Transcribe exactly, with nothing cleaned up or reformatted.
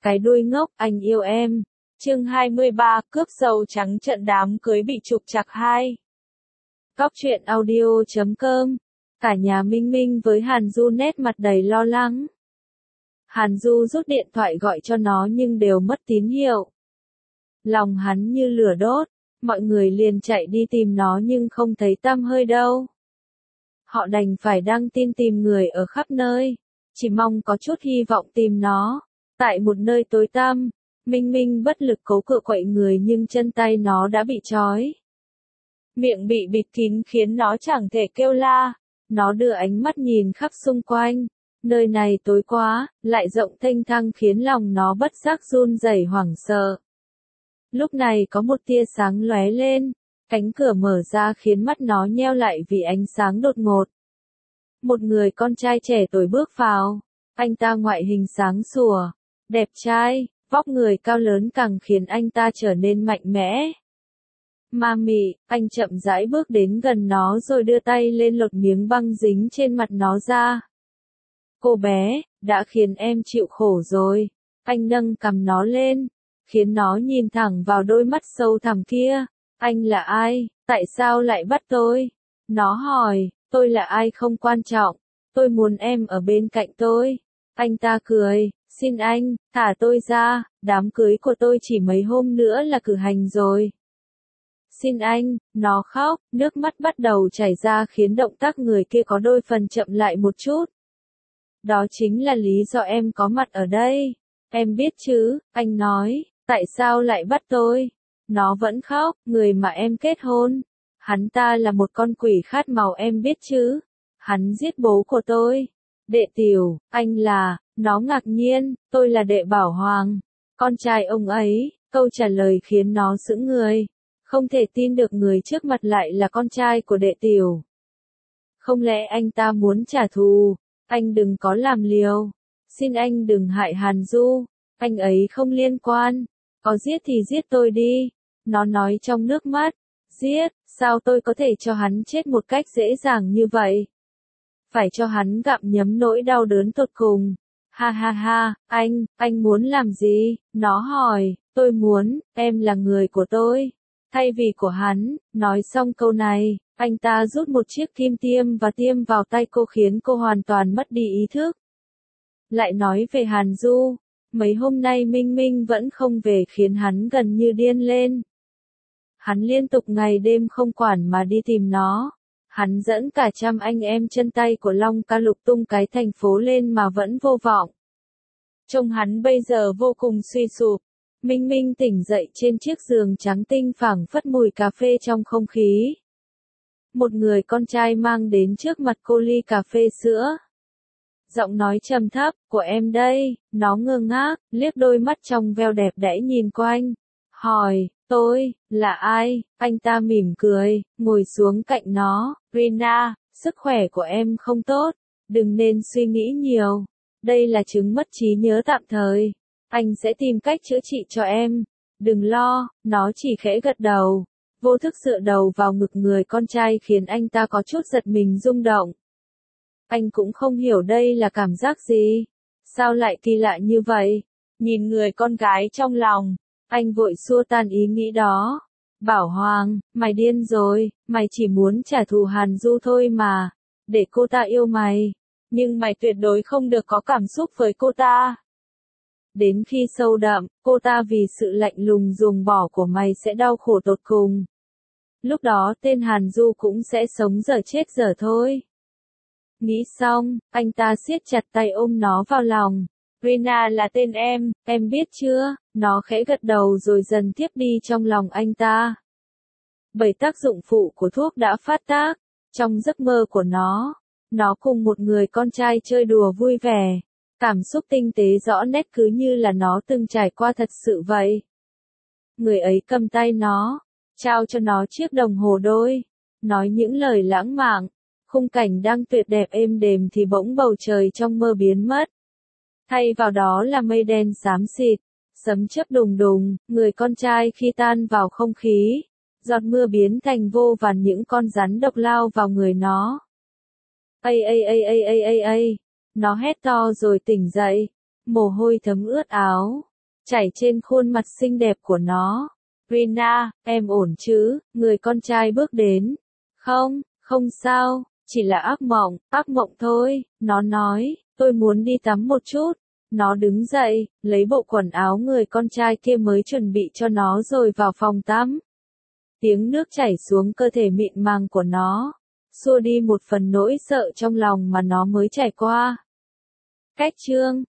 Cái đuôi ngốc, anh yêu em. Chương hai mươi ba, cướp dầu trắng trận đám cưới bị trục trặc hai. Cóc truyện audio chấm com. Cả nhà Minh Minh với Hàn Du nét mặt đầy lo lắng. Hàn Du rút điện thoại gọi cho nó nhưng đều mất tín hiệu. Lòng hắn như lửa đốt, mọi người liền chạy đi tìm nó nhưng không thấy tăm hơi đâu. Họ đành phải đăng tin tìm người ở khắp nơi, chỉ mong có chút hy vọng tìm nó. Tại một nơi tối tăm, Minh Minh bất lực cố cựa quậy người nhưng chân tay nó đã bị trói. Miệng bị bịt kín khiến nó chẳng thể kêu la. Nó đưa ánh mắt nhìn khắp xung quanh. Nơi này tối quá, lại rộng thênh thang khiến lòng nó bất giác run rẩy hoảng sợ. Lúc này có một tia sáng lóe lên, cánh cửa mở ra khiến mắt nó nheo lại vì ánh sáng đột ngột. Một người con trai trẻ tuổi bước vào, anh ta ngoại hình sáng sủa, đẹp trai, vóc người cao lớn càng khiến anh ta trở nên mạnh mẽ. Ma mị, anh chậm rãi bước đến gần nó rồi đưa tay lên lột miếng băng dính trên mặt nó ra. Cô bé, đã khiến em chịu khổ rồi. Anh nâng cằm nó lên, khiến nó nhìn thẳng vào đôi mắt sâu thẳm kia. Anh là ai, tại sao lại bắt tôi? Nó hỏi, tôi là ai không quan trọng, tôi muốn em ở bên cạnh tôi. Anh ta cười, xin anh, thả tôi ra, đám cưới của tôi chỉ mấy hôm nữa là cử hành rồi. Xin anh, nó khóc, nước mắt bắt đầu chảy ra khiến động tác người kia có đôi phần chậm lại một chút. Đó chính là lý do em có mặt ở đây. Em biết chứ, anh nói, tại sao lại bắt tôi? Nó vẫn khóc, người mà em kết hôn. Hắn ta là một con quỷ khát máu em biết chứ. Hắn giết bố của tôi. Đệ Tiểu, anh là, nó ngạc nhiên, tôi là đệ Bảo Hoàng. Con trai ông ấy, câu trả lời khiến nó sững người. Không thể tin được người trước mặt lại là con trai của đệ Tiểu. Không lẽ anh ta muốn trả thù? Anh đừng có làm liều. Xin anh đừng hại Hàn Du. Anh ấy không liên quan. Có giết thì giết tôi đi. Nó nói trong nước mắt. Giết, sao tôi có thể cho hắn chết một cách dễ dàng như vậy? Phải cho hắn gặm nhấm nỗi đau đớn tột cùng. Ha ha ha, anh, anh muốn làm gì? Nó hỏi, tôi muốn, em là người của tôi. Thay vì của hắn, nói xong câu này, anh ta rút một chiếc kim tiêm và tiêm vào tay cô khiến cô hoàn toàn mất đi ý thức. Lại nói về Hàn Du, mấy hôm nay Minh Minh vẫn không về khiến hắn gần như điên lên. Hắn liên tục ngày đêm không quản mà đi tìm nó. Hắn dẫn cả trăm anh em chân tay của Long Ca lục tung cái thành phố lên mà vẫn vô vọng. Trông hắn bây giờ vô cùng suy sụp. Minh Minh tỉnh dậy trên chiếc giường trắng tinh phảng phất mùi cà phê trong không khí. Một người con trai mang đến trước mặt cô ly cà phê sữa. Giọng nói trầm thấp, của em đây, nó ngơ ngác, liếc đôi mắt trong veo đẹp đẽ nhìn quanh. Hỏi, tôi, là ai? Anh ta mỉm cười, ngồi xuống cạnh nó. Rina, sức khỏe của em không tốt, đừng nên suy nghĩ nhiều. Đây là chứng mất trí nhớ tạm thời. Anh sẽ tìm cách chữa trị cho em. Đừng lo, nó chỉ khẽ gật đầu. Vô thức dựa đầu vào ngực người con trai khiến anh ta có chút giật mình rung động. Anh cũng không hiểu đây là cảm giác gì. Sao lại kỳ lạ như vậy? Nhìn người con gái trong lòng, anh vội xua tan ý nghĩ đó. Bảo Hoàng, mày điên rồi, mày chỉ muốn trả thù Hàn Du thôi mà. Để cô ta yêu mày. Nhưng mày tuyệt đối không được có cảm xúc với cô ta. Đến khi sâu đậm, cô ta vì sự lạnh lùng ruồng bỏ của mày sẽ đau khổ tột cùng. Lúc đó tên Hàn Du cũng sẽ sống dở chết dở thôi. Nghĩ xong, anh ta siết chặt tay ôm nó vào lòng. Rina là tên em, em biết chưa? Nó khẽ gật đầu rồi dần tiếp đi trong lòng anh ta. Bởi tác dụng phụ của thuốc đã phát tác. Trong giấc mơ của nó, nó cùng một người con trai chơi đùa vui vẻ. Cảm xúc tinh tế rõ nét cứ như là nó từng trải qua thật sự vậy. Người ấy cầm tay nó, trao cho nó chiếc đồng hồ đôi, nói những lời lãng mạn. Khung cảnh đang tuyệt đẹp êm đềm thì bỗng bầu trời trong mơ biến mất. Thay vào đó là mây đen xám xịt, sấm chớp đùng đùng, người con trai khi tan vào không khí, giọt mưa biến thành vô vàn những con rắn độc lao vào người nó. Ây ây ây ây ây ây ây, nó hét to rồi tỉnh dậy, mồ hôi thấm ướt áo, chảy trên khuôn mặt xinh đẹp của nó. Rina, em ổn chứ? Người con trai bước đến. Không, không sao, chỉ là ác mộng, ác mộng thôi, nó nói, tôi muốn đi tắm một chút. Nó đứng dậy, lấy bộ quần áo người con trai kia mới chuẩn bị cho nó rồi vào phòng tắm. Tiếng nước chảy xuống cơ thể mịn màng của nó, xua đi một phần nỗi sợ trong lòng mà nó mới trải qua. Cách chương